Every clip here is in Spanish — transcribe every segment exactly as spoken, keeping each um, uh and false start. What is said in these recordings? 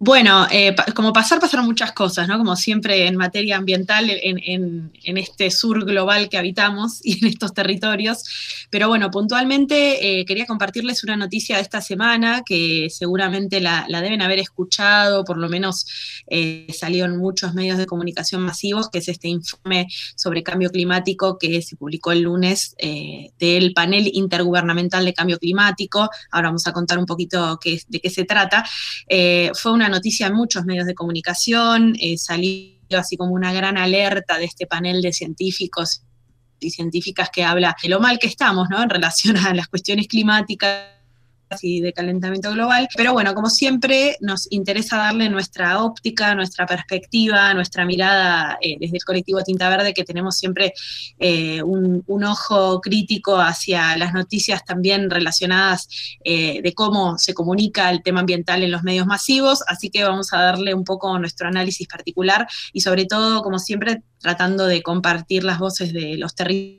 Bueno, eh, pa- como pasar, pasaron muchas cosas, ¿no? Como siempre en materia ambiental, en, en- en este sur global que habitamos y en estos territorios. Pero bueno, puntualmente eh, quería compartirles una noticia de esta semana que seguramente la, la deben haber escuchado, por lo menos eh, salió en muchos medios de comunicación masivos, que es este informe sobre cambio climático que se publicó el lunes eh, del panel intergubernamental de cambio climático. Ahora vamos a contar un poquito qué- de qué se trata. Eh, fue una noticia en muchos medios de comunicación, eh, salió así como una gran alerta de este panel de científicos y científicas que habla de lo mal que estamos, ¿no? En relación a las cuestiones climáticas y de calentamiento global. Pero bueno, como siempre, nos interesa darle nuestra óptica, nuestra perspectiva, nuestra mirada eh, desde el colectivo Tinta Verde, que tenemos siempre eh, un, un ojo crítico hacia las noticias también relacionadas eh, de cómo se comunica el tema ambiental en los medios masivos. Así que vamos a darle un poco nuestro análisis particular y sobre todo, como siempre, tratando de compartir las voces de los territorios,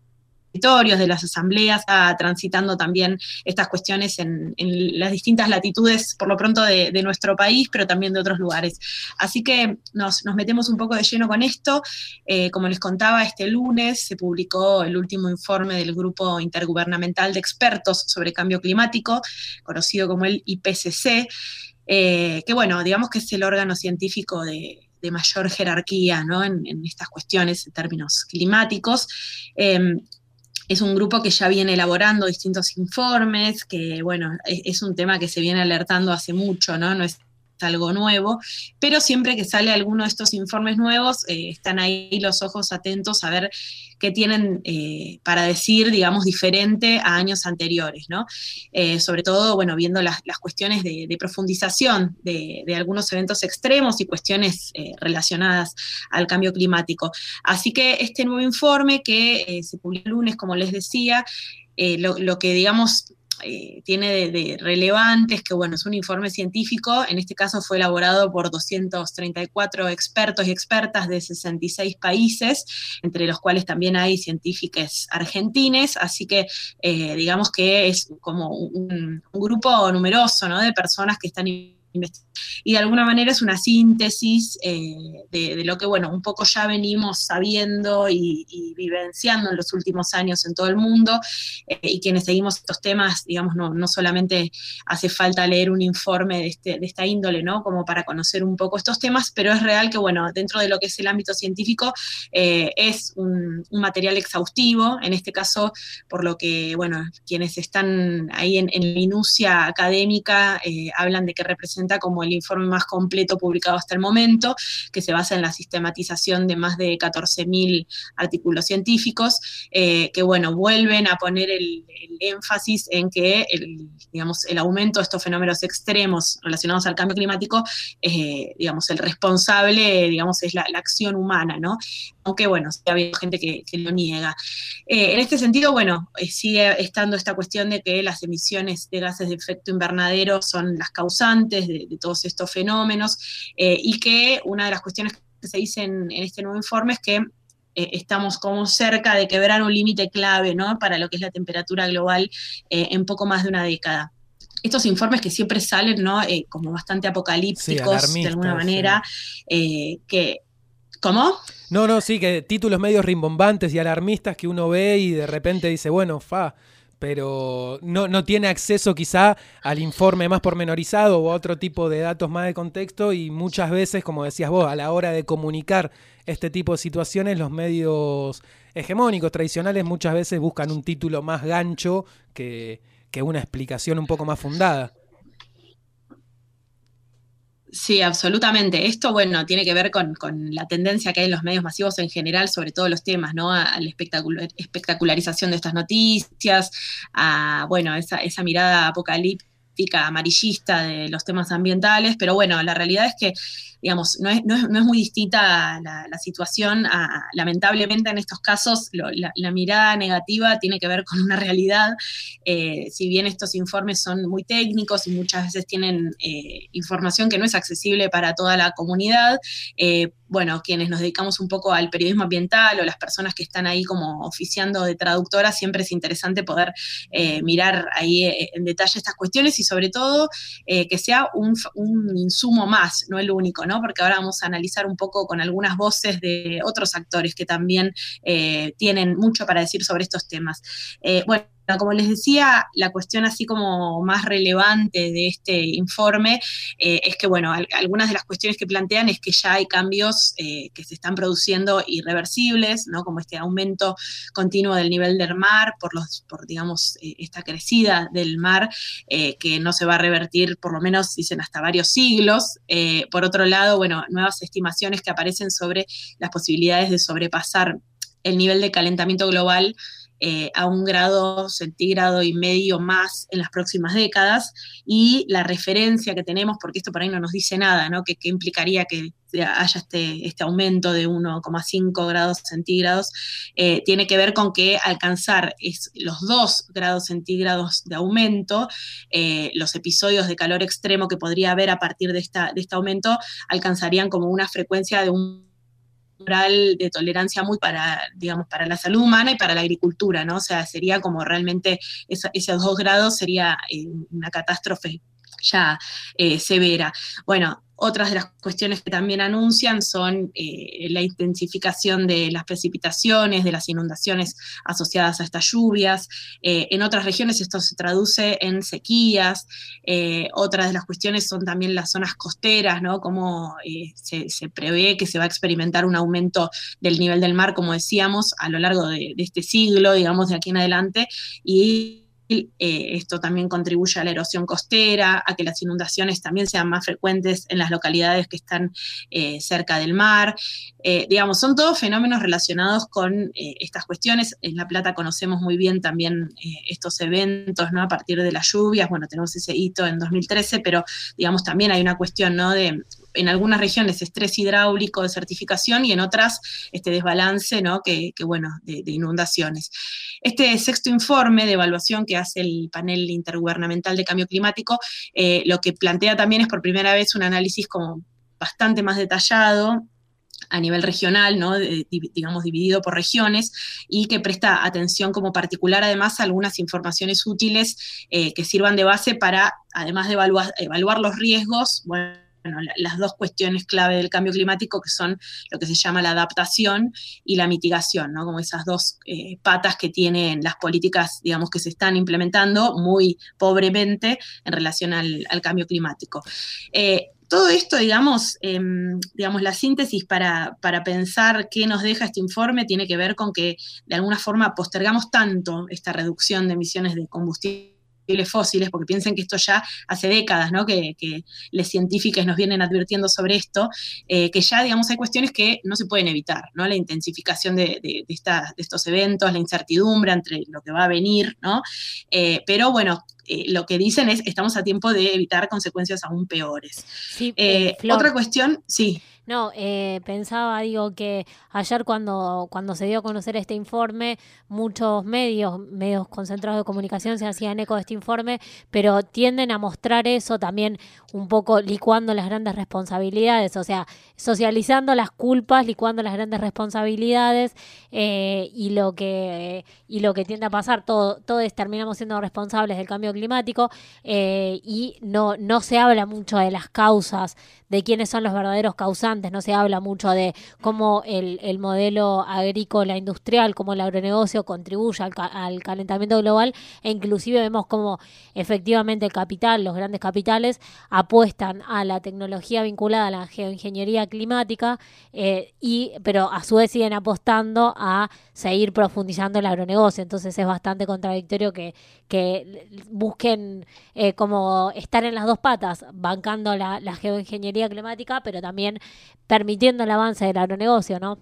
de las asambleas, a, transitando también estas cuestiones en, en, las distintas latitudes, por lo pronto de, de, nuestro país, pero también de otros lugares. Así que nos, nos metemos un poco de lleno con esto. Eh, como les contaba, este lunes se publicó el último informe del Grupo Intergubernamental de Expertos sobre Cambio Climático, conocido como el I P C C, eh, que bueno, digamos que es el órgano científico de, de mayor jerarquía, ¿no? en, en estas cuestiones en términos climáticos. Eh, Es un grupo que ya viene elaborando distintos informes, que bueno, es, es un tema que se viene alertando hace mucho, ¿no? No es algo nuevo, pero siempre que sale alguno de estos informes nuevos, eh, están ahí los ojos atentos a ver qué tienen eh, para decir, digamos, diferente a años anteriores, ¿no? Eh, sobre todo, bueno, viendo las, las cuestiones de, de profundización de, de algunos eventos extremos y cuestiones eh, relacionadas al cambio climático. Así que este nuevo informe que eh, se publicó el lunes, como les decía, eh, lo, lo que, digamos, Eh, tiene de, de relevante es que, bueno, es un informe científico, en este caso fue elaborado por doscientos treinta y cuatro expertos y expertas de sesenta y seis países, entre los cuales también hay científicos argentines, así que eh, digamos que es como un, un grupo numeroso, ¿no? De personas que están investigando. Y de alguna manera es una síntesis eh, de, de lo que, bueno, un poco ya venimos sabiendo y, y vivenciando en los últimos años en todo el mundo, eh, y quienes seguimos estos temas, digamos, no, no solamente hace falta leer un informe de, este, de esta índole, ¿no? Como para conocer un poco estos temas, pero es real que, bueno, dentro de lo que es el ámbito científico, eh, es un, un material exhaustivo, en este caso, por lo que, bueno, quienes están ahí en, en la minucia académica eh, hablan de que representa como el informe más completo publicado hasta el momento, que se basa en la sistematización de más de catorce mil artículos científicos, eh, que, bueno, vuelven a poner el, el énfasis en que el, digamos, el aumento de estos fenómenos extremos relacionados al cambio climático, eh, digamos, el responsable, digamos, es la, la acción humana, ¿no? Aunque, bueno, sí ha habido gente que, que lo niega. Eh, en este sentido, bueno, eh, sigue estando esta cuestión de que las emisiones de gases de efecto invernadero son las causantes de, de todos estos fenómenos, eh, y que una de las cuestiones que se dicen en este nuevo informe es que eh, estamos como cerca de quebrar un límite clave, ¿no? Para lo que es la temperatura global eh, en poco más de una década. Estos informes que siempre salen, ¿no? Eh, como bastante apocalípticos, sí, de alguna manera, sí. eh, que... ¿Cómo? No, no, sí, que títulos medios rimbombantes y alarmistas que uno ve y de repente dice, bueno, fa, pero no, no tiene acceso quizá al informe más pormenorizado o a otro tipo de datos más de contexto, y muchas veces, como decías vos, a la hora de comunicar este tipo de situaciones, los medios hegemónicos, tradicionales, muchas veces buscan un título más gancho que, que una explicación un poco más fundada. Sí, absolutamente. Esto, bueno, tiene que ver con, con la tendencia que hay en los medios masivos en general sobre todos los temas, ¿no? A, a la espectacular, espectacularización de estas noticias, a, bueno, esa, esa mirada apocalíptica, amarillista de los temas ambientales, pero bueno, la realidad es que, digamos, no es, no es, no es muy distinta la, la situación. A, lamentablemente en estos casos lo, la, la mirada negativa tiene que ver con una realidad. Eh, si bien estos informes son muy técnicos y muchas veces tienen eh, información que no es accesible para toda la comunidad, eh, bueno, quienes nos dedicamos un poco al periodismo ambiental o las personas que están ahí como oficiando de traductora, siempre es interesante poder eh, mirar ahí en detalle estas cuestiones y sobre todo eh, que sea un, un insumo más, no el único, ¿no? Porque ahora vamos a analizar un poco con algunas voces de otros actores que también eh, tienen mucho para decir sobre estos temas. Eh, bueno, como les decía, la cuestión así como más relevante de este informe eh, es que, bueno, al, algunas de las cuestiones que plantean es que ya hay cambios eh, que se están produciendo irreversibles, ¿no? Como este aumento continuo del nivel del mar por, los, por digamos, eh, esta crecida del mar eh, que no se va a revertir, por lo menos dicen hasta varios siglos. Eh, por otro lado, bueno, nuevas estimaciones que aparecen sobre las posibilidades de sobrepasar el nivel de calentamiento global Eh, a un grado centígrado y medio más en las próximas décadas, y la referencia que tenemos, porque esto por ahí no nos dice nada, ¿no? ¿Qué, qué implicaría que haya este, este aumento de uno coma cinco grados centígrados? Eh, tiene que ver con que alcanzar es, los dos grados centígrados de aumento, eh, los episodios de calor extremo que podría haber a partir de, esta, de este aumento, alcanzarían como una frecuencia de un de tolerancia muy para, digamos, para la salud humana y para la agricultura, ¿no? O sea, sería como realmente esa, esos dos grados sería eh, una catástrofe ya eh, severa. Bueno, otras de las cuestiones que también anuncian son eh, la intensificación de las precipitaciones, de las inundaciones asociadas a estas lluvias. Eh, en otras regiones esto se traduce en sequías. Eh, otras de las cuestiones son también las zonas costeras, ¿no? Como eh, se, se prevé que se va a experimentar un aumento del nivel del mar, como decíamos, a lo largo de, de este siglo, digamos, de aquí en adelante, y Eh, esto también contribuye a la erosión costera, a que las inundaciones también sean más frecuentes en las localidades que están eh, cerca del mar. Eh, digamos, son todos fenómenos relacionados con eh, estas cuestiones. En La Plata conocemos muy bien también eh, estos eventos, ¿no? A partir de las lluvias, bueno, tenemos ese hito en dos mil trece, pero digamos también hay una cuestión, ¿no? De, en algunas regiones, estrés hidráulico de certificación, y en otras este desbalance, ¿no? que, que bueno, de, de inundaciones. Este sexto informe de evaluación que hace el panel intergubernamental de cambio climático, eh, lo que plantea también es por primera vez un análisis como bastante más detallado a nivel regional, ¿no? De, digamos, dividido por regiones, y que presta atención como particular además a algunas informaciones útiles eh, que sirvan de base para, además de evaluar, evaluar los riesgos, bueno, Bueno, las dos cuestiones clave del cambio climático, que son lo que se llama la adaptación y la mitigación, ¿no? Como esas dos eh, patas que tienen las políticas, digamos, que se están implementando muy pobremente en relación al, al cambio climático. Eh, Todo esto, digamos, eh, digamos la síntesis para, para pensar qué nos deja este informe tiene que ver con que de alguna forma postergamos tanto esta reducción de emisiones de combustible fósiles, porque piensen que esto ya hace décadas, ¿no? que, que los científicos nos vienen advirtiendo sobre esto, eh, que ya, digamos, hay cuestiones que no se pueden evitar, ¿no? La intensificación de, de, de, esta, de estos eventos, la incertidumbre entre lo que va a venir, ¿no? Eh, pero bueno, eh, lo que dicen es, estamos a tiempo de evitar consecuencias aún peores. Sí, eh, eh, Flor. Otra cuestión, sí. No, eh, pensaba, digo, que ayer cuando, cuando se dio a conocer este informe, muchos medios, medios concentrados de comunicación se hacían eco de este informe, pero tienden a mostrar eso también un poco licuando las grandes responsabilidades, o sea, socializando las culpas, licuando las grandes responsabilidades, eh, y lo que y lo que tiende a pasar, todo, todos terminamos siendo responsables del cambio climático, eh, y no, no se habla mucho de las causas, de quiénes son los verdaderos causantes, no se habla mucho de cómo el, el modelo agrícola industrial, cómo el agronegocio contribuye al, ca- al calentamiento global, e inclusive vemos cómo efectivamente el capital, los grandes capitales, apuestan a la tecnología vinculada a la geoingeniería climática, eh, y pero a su vez siguen apostando a seguir profundizando el agronegocio. Entonces es bastante contradictorio que, que busquen eh, como estar en las dos patas, bancando la, la geoingeniería climática, pero también permitiendo el avance del agronegocio, ¿no?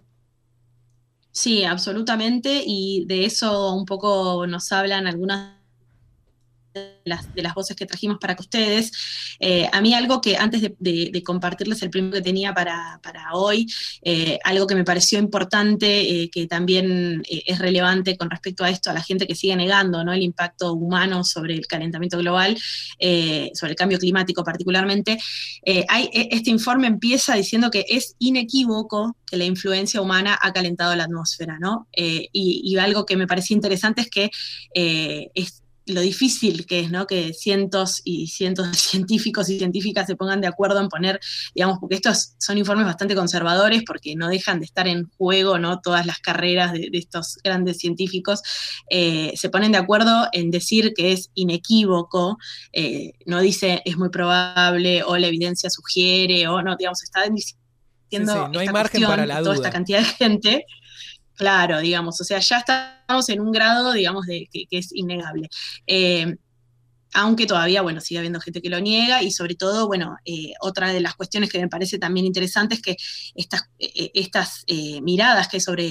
Sí, absolutamente, y de eso un poco nos hablan algunas de las, de las voces que trajimos para que ustedes. Eh, a mí algo que antes de, de, de compartirles el primero que tenía para, para hoy, eh, algo que me pareció importante, eh, que también eh, es relevante con respecto a esto, a la gente que sigue negando, ¿no? El impacto humano sobre el calentamiento global, eh, sobre el cambio climático particularmente. Eh, hay, este informe empieza diciendo que es inequívoco que la influencia humana ha calentado la atmósfera, ¿no? Eh, y, y algo que me pareció interesante es que eh, es lo difícil que es, ¿no? Que cientos y cientos de científicos y científicas se pongan de acuerdo en poner, digamos, porque estos son informes bastante conservadores, porque no dejan de estar en juego, ¿no? Todas las carreras de, de estos grandes científicos, eh, se ponen de acuerdo en decir que es inequívoco, eh, no dice es muy probable, o la evidencia sugiere, o no, digamos, está diciendo sí, sí, no hay margen para la duda. Toda esta cantidad de gente. Claro, digamos, o sea, ya estamos en un grado, digamos, de que, que es innegable. Eh, aunque todavía, bueno, sigue habiendo gente que lo niega, y sobre todo, bueno, eh, otra de las cuestiones que me parece también interesante es que estas, eh, estas eh, miradas que hay sobre,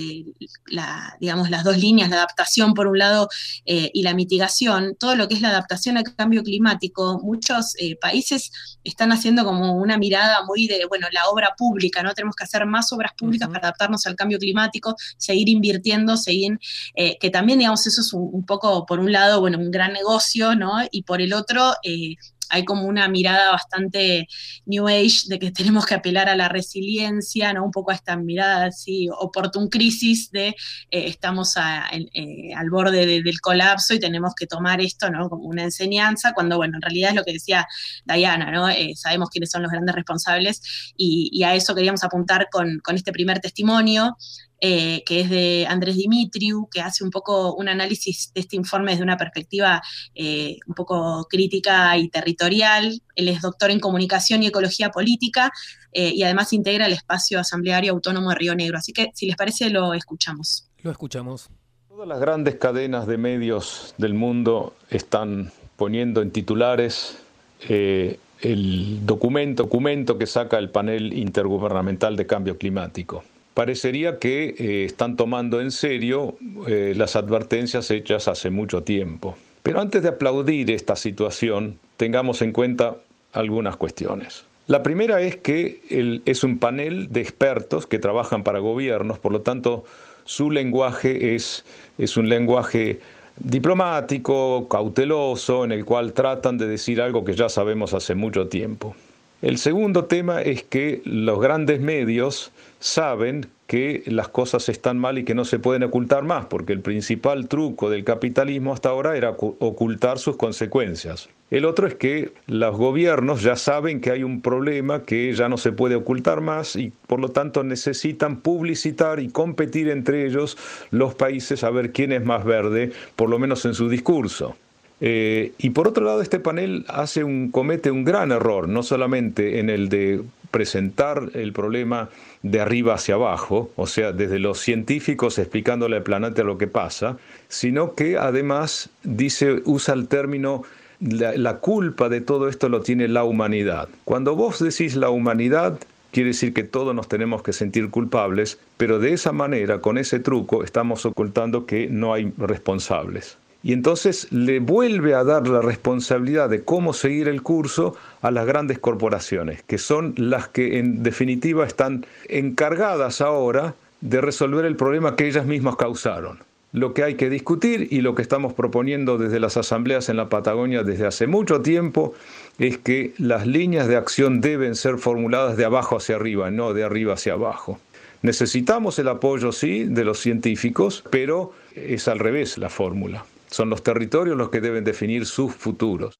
la, digamos, las dos líneas, la adaptación por un lado eh, y la mitigación, todo lo que es la adaptación al cambio climático, muchos eh, países están haciendo como una mirada muy de, bueno, la obra pública, ¿no? Tenemos que hacer más obras públicas uh-huh. para adaptarnos al cambio climático, seguir invirtiendo, seguir, eh, que también, digamos, eso es un, un poco, por un lado, bueno, un gran negocio, ¿no? Y por el otro, eh, hay como una mirada bastante New Age de que tenemos que apelar a la resiliencia, ¿no? Un poco a esta mirada así, oportun crisis de eh, estamos a, eh, al borde de, del colapso y tenemos que tomar esto, ¿no? Como una enseñanza, cuando, bueno, en realidad es lo que decía Diana, ¿no? Eh, sabemos quiénes son los grandes responsables, y, y a eso queríamos apuntar con, con este primer testimonio, Eh, que es de Andrés Dimitriou, que hace un poco un análisis de este informe desde una perspectiva eh, un poco crítica y territorial. Él es doctor en Comunicación y Ecología Política, eh, y además integra el Espacio Asambleario Autónomo de Río Negro. Así que, si les parece, lo escuchamos. Lo escuchamos. Todas las grandes cadenas de medios del mundo están poniendo en titulares eh, el documento, documento que saca el panel intergubernamental de cambio climático. Parecería que eh, están tomando en serio eh, las advertencias hechas hace mucho tiempo. Pero antes de aplaudir esta situación, tengamos en cuenta algunas cuestiones. La primera es que el, es un panel de expertos que trabajan para gobiernos, por lo tanto, su lenguaje es, es un lenguaje diplomático, cauteloso, en el cual tratan de decir algo que ya sabemos hace mucho tiempo. El segundo tema es que los grandes medios saben que las cosas están mal y que no se pueden ocultar más, porque el principal truco del capitalismo hasta ahora era ocultar sus consecuencias. El otro es que los gobiernos ya saben que hay un problema que ya no se puede ocultar más, y por lo tanto necesitan publicitar y competir entre ellos los países a ver quién es más verde, por lo menos en su discurso. Eh, y por otro lado, este panel hace un, comete un gran error, no solamente en el de presentar el problema de arriba hacia abajo, o sea, desde los científicos explicándole al planeta lo que pasa, sino que además dice, usa el término, la, la culpa de todo esto lo tiene la humanidad. Cuando vos decís la humanidad, quiere decir que todos nos tenemos que sentir culpables, pero de esa manera, con ese truco, estamos ocultando que no hay responsables. Y entonces le vuelve a dar la responsabilidad de cómo seguir el curso a las grandes corporaciones, que son las que en definitiva están encargadas ahora de resolver el problema que ellas mismas causaron. Lo que hay que discutir, y lo que estamos proponiendo desde las asambleas en la Patagonia desde hace mucho tiempo, es que las líneas de acción deben ser formuladas de abajo hacia arriba, no de arriba hacia abajo. Necesitamos el apoyo, sí, de los científicos, pero es al revés la fórmula. Son los territorios los que deben definir sus futuros.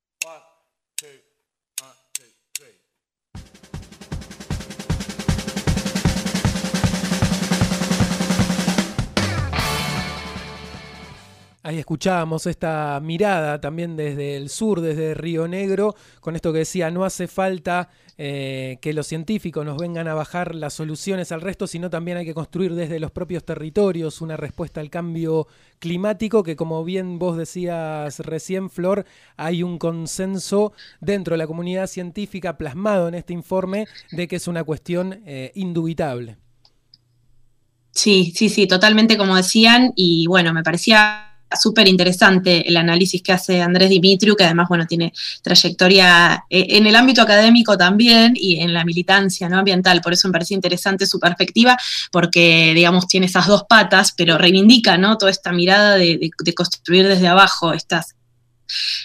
Ahí escuchábamos esta mirada también desde el sur, desde Río Negro, con esto que decía, no hace falta eh, que los científicos nos vengan a bajar las soluciones al resto, sino también hay que construir desde los propios territorios una respuesta al cambio climático, que como bien vos decías recién, Flor, hay un consenso dentro de la comunidad científica plasmado en este informe de que es una cuestión eh, indubitable. Sí, sí, sí, totalmente como decían, y bueno, me parecía súper interesante el análisis que hace Andrés Dimitriou, que además, bueno, tiene trayectoria en el ámbito académico también y en la militancia, ¿no?, ambiental. Por eso me parece interesante su perspectiva, porque, digamos, tiene esas dos patas, pero reivindica, ¿no?, toda esta mirada de, de, de construir desde abajo estas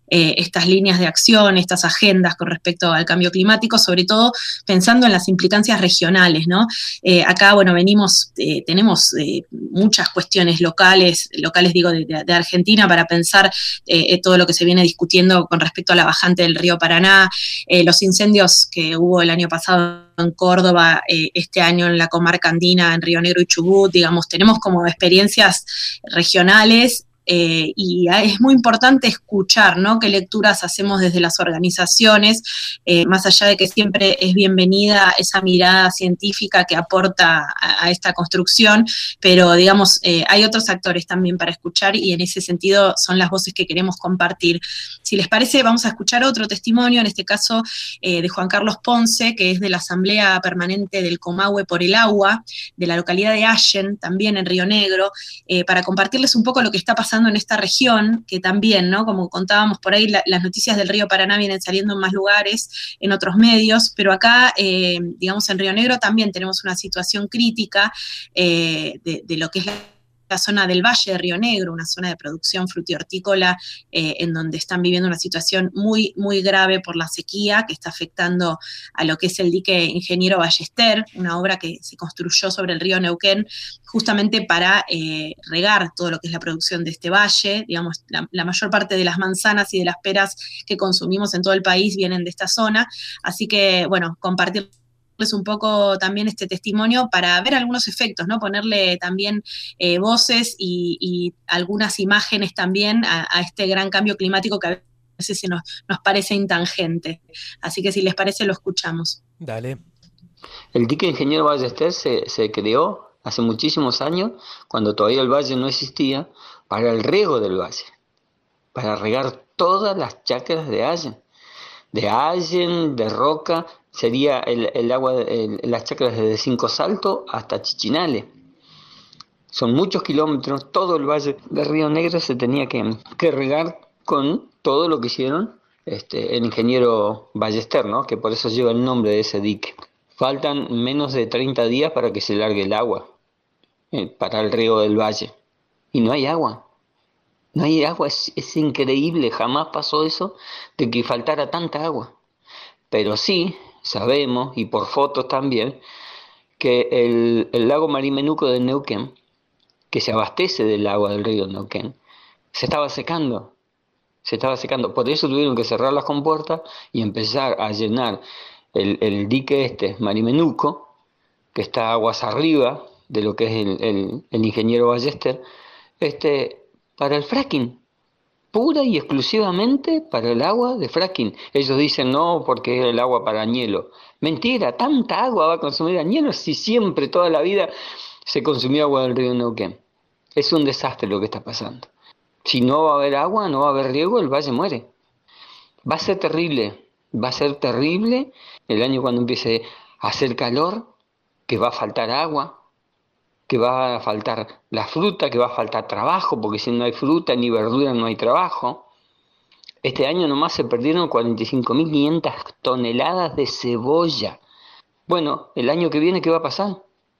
eh, estas líneas de acción, estas agendas con respecto al cambio climático, sobre todo pensando en las implicancias regionales, ¿no? Eh, acá, bueno, venimos, eh, tenemos eh, muchas cuestiones locales, locales digo, de, de Argentina, para pensar eh, todo lo que se viene discutiendo con respecto a la bajante del río Paraná, eh, los incendios que hubo el año pasado en Córdoba, eh, este año en la comarca andina, en Río Negro y Chubut, digamos, tenemos como experiencias regionales. Eh, y es muy importante escuchar, ¿no?, qué lecturas hacemos desde las organizaciones, eh, más allá de que siempre es bienvenida esa mirada científica que aporta a, a esta construcción, pero digamos, eh, hay otros actores también para escuchar y en ese sentido son las voces que queremos compartir. Si les parece, vamos a escuchar otro testimonio, en este caso eh, de Juan Carlos Ponce, que es de la Asamblea Permanente del Comahue por el Agua, de la localidad de Allen, también en Río Negro, eh, para compartirles un poco lo que está pasando en esta región, que también, ¿no?, como contábamos por ahí, la, las noticias del río Paraná vienen saliendo en más lugares, en otros medios, pero acá, eh, digamos, en Río Negro también tenemos una situación crítica eh, de, de lo que es la la zona del Valle de Río Negro, una zona de producción frutihortícola eh, en donde están viviendo una situación muy, muy grave por la sequía que está afectando a lo que es el dique Ingeniero Ballester, una obra que se construyó sobre el río Neuquén justamente para eh, regar todo lo que es la producción de este valle. Digamos, la, la mayor parte de las manzanas y de las peras que consumimos en todo el país vienen de esta zona, así que, bueno, compartir un poco también este testimonio para ver algunos efectos, ¿no? Ponerle también eh, voces y, y algunas imágenes también a, a este gran cambio climático que a veces se nos, nos parece intangente. Así que si les parece, lo escuchamos. Dale. El dique Ingeniero Ballester se, se creó hace muchísimos años, cuando todavía el valle no existía, para el riego del valle, para regar todas las chacras de Allen, de Allen, de Roca. Sería el, el agua, el, las chacras desde Cinco Saltos hasta Chichinales. Son muchos kilómetros, todo el valle de Río Negro se tenía que, que regar con todo lo que hicieron este, el ingeniero Ballester, ¿no?, que por eso lleva el nombre de ese dique. Faltan menos de treinta días para que se largue el agua eh, para el río del valle. Y no hay agua. No hay agua, es, es increíble, jamás pasó eso de que faltara tanta agua. Pero sí sabemos, y por fotos también, que el, el lago Marimenuco de Neuquén, que se abastece del agua del río Neuquén, se estaba secando, se estaba secando. Por eso tuvieron que cerrar las compuertas y empezar a llenar el, el dique este, Marimenuco, que está aguas arriba de lo que es el, el, el ingeniero Ballester, este, para el fracking. Pura y exclusivamente para el agua de fracking. Ellos dicen no, porque es el agua para Añelo. Mentira, tanta agua va a consumir Añelo si siempre, toda la vida, se consumió agua del río Neuquén. Es un desastre lo que está pasando. Si no va a haber agua, no va a haber riego, el valle muere. Va a ser terrible, va a ser terrible el año cuando empiece a hacer calor, que va a faltar agua, que va a faltar la fruta, que va a faltar trabajo, porque si no hay fruta ni verdura no hay trabajo. Este año nomás se perdieron cuarenta y cinco mil quinientas toneladas de cebolla. Bueno, el año que viene, ¿qué va a pasar?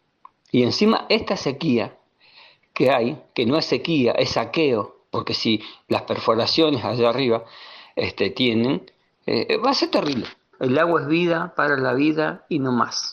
Y encima esta sequía que hay, que no es sequía, es saqueo, porque si las perforaciones allá arriba este, tienen, eh, va a ser terrible. El agua es vida para la vida y no más.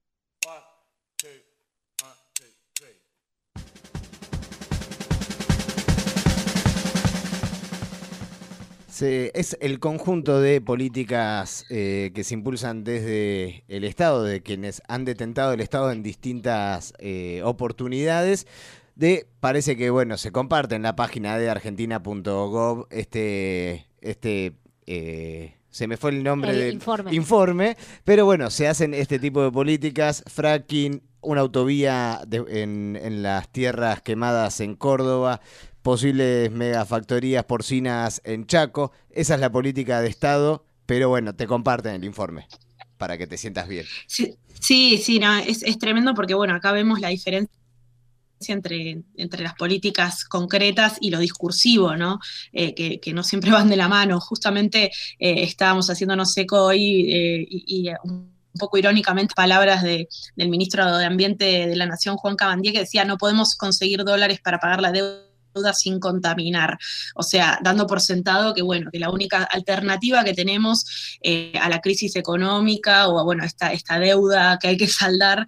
Se, es el conjunto de políticas eh, que se impulsan desde el Estado, de quienes han detentado el Estado en distintas eh, oportunidades. De, parece que, bueno, se comparte en la página de argentina punto gov este, este eh, se me fue el nombre el del informe. informe, pero bueno, se hacen este tipo de políticas, fracking, una autovía de, en, en las tierras quemadas en Córdoba, posibles megafactorías porcinas en Chaco. Esa es la política de Estado, pero bueno, te comparten el informe para que te sientas bien. Sí, sí, sí, no, es, es tremendo porque, bueno, acá vemos la diferencia entre, entre las políticas concretas y lo discursivo, ¿no? Eh, que, que no siempre van de la mano. Justamente eh, estábamos haciéndonos eco hoy eh, y, y un poco irónicamente palabras de, del ministro de Ambiente de la Nación, Juan Cabandier, que decía no podemos conseguir dólares para pagar la deuda deuda sin contaminar, o sea, dando por sentado que, bueno, que la única alternativa que tenemos eh, a la crisis económica o a, bueno, esta, esta deuda que hay que saldar,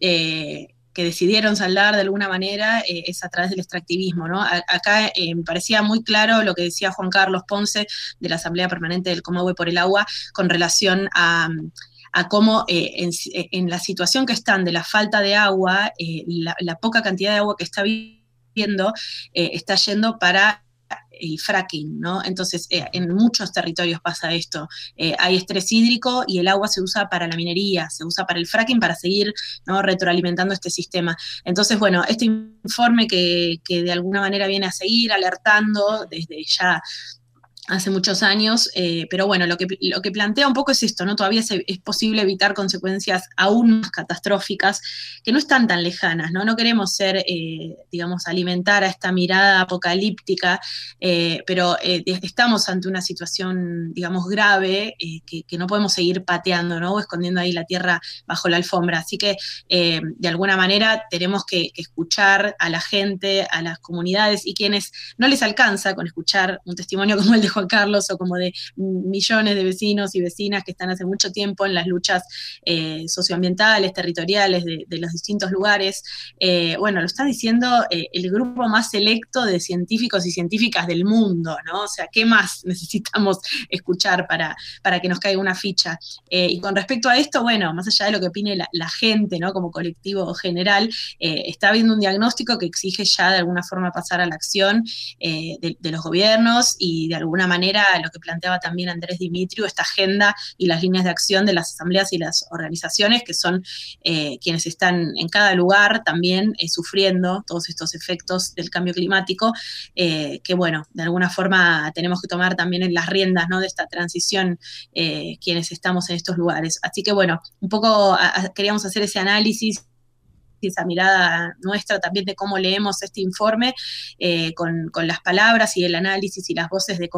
eh, que decidieron saldar de alguna manera, eh, es a través del extractivismo, ¿no? A, acá eh, me parecía muy claro lo que decía Juan Carlos Ponce de la Asamblea Permanente del Comahue por el Agua con relación a, a cómo eh, en, en la situación que están de la falta de agua, eh, la, la poca cantidad de agua que está viendo eh, está yendo para el fracking, ¿no? Entonces, eh, en muchos territorios pasa esto. Eh, hay estrés hídrico y el agua se usa para la minería, se usa para el fracking para seguir, ¿no?, retroalimentando este sistema. Entonces, bueno, este informe que, que de alguna manera viene a seguir alertando desde ya hace muchos años, eh, pero bueno, lo que, lo que plantea un poco es esto, ¿no? Todavía se, es posible evitar consecuencias aún más catastróficas, que no están tan lejanas, ¿no? No queremos ser, eh, digamos, alimentar a esta mirada apocalíptica, eh, pero eh, estamos ante una situación, digamos, grave, eh, que, que no podemos seguir pateando, ¿no? O escondiendo ahí la tierra bajo la alfombra. Así que, eh, de alguna manera, tenemos que, que escuchar a la gente, a las comunidades, y quienes no les alcanza con escuchar un testimonio como el de Juan Carlos o como de millones de vecinos y vecinas que están hace mucho tiempo en las luchas eh, socioambientales, territoriales de, de los distintos lugares. Eh, bueno, lo está diciendo eh, el grupo más selecto de científicos y científicas del mundo, ¿no? O sea, ¿qué más necesitamos escuchar para, para que nos caiga una ficha? Eh, y con respecto a esto, bueno, más allá de lo que opine la, la gente, ¿no?, como colectivo general, eh, está habiendo un diagnóstico que exige ya de alguna forma pasar a la acción eh, de, de los gobiernos y de alguna manera lo que planteaba también Andrés Dimitriu, esta agenda y las líneas de acción de las asambleas y las organizaciones, que son eh, quienes están en cada lugar también eh, sufriendo todos estos efectos del cambio climático, eh, que bueno, de alguna forma tenemos que tomar también en las riendas, ¿no?, de esta transición, eh, quienes estamos en estos lugares. Así que bueno, un poco a, a, queríamos hacer ese análisis y esa mirada nuestra también de cómo leemos este informe, eh, con, con las palabras y el análisis y las voces de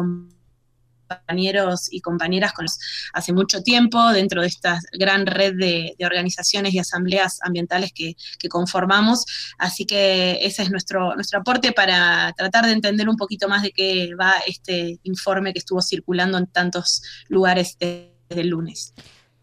compañeros y compañeras con los, hace mucho tiempo dentro de esta gran red de, de organizaciones y asambleas ambientales que, que conformamos. Así que ese es nuestro, nuestro aporte para tratar de entender un poquito más de qué va este informe que estuvo circulando en tantos lugares desde el lunes.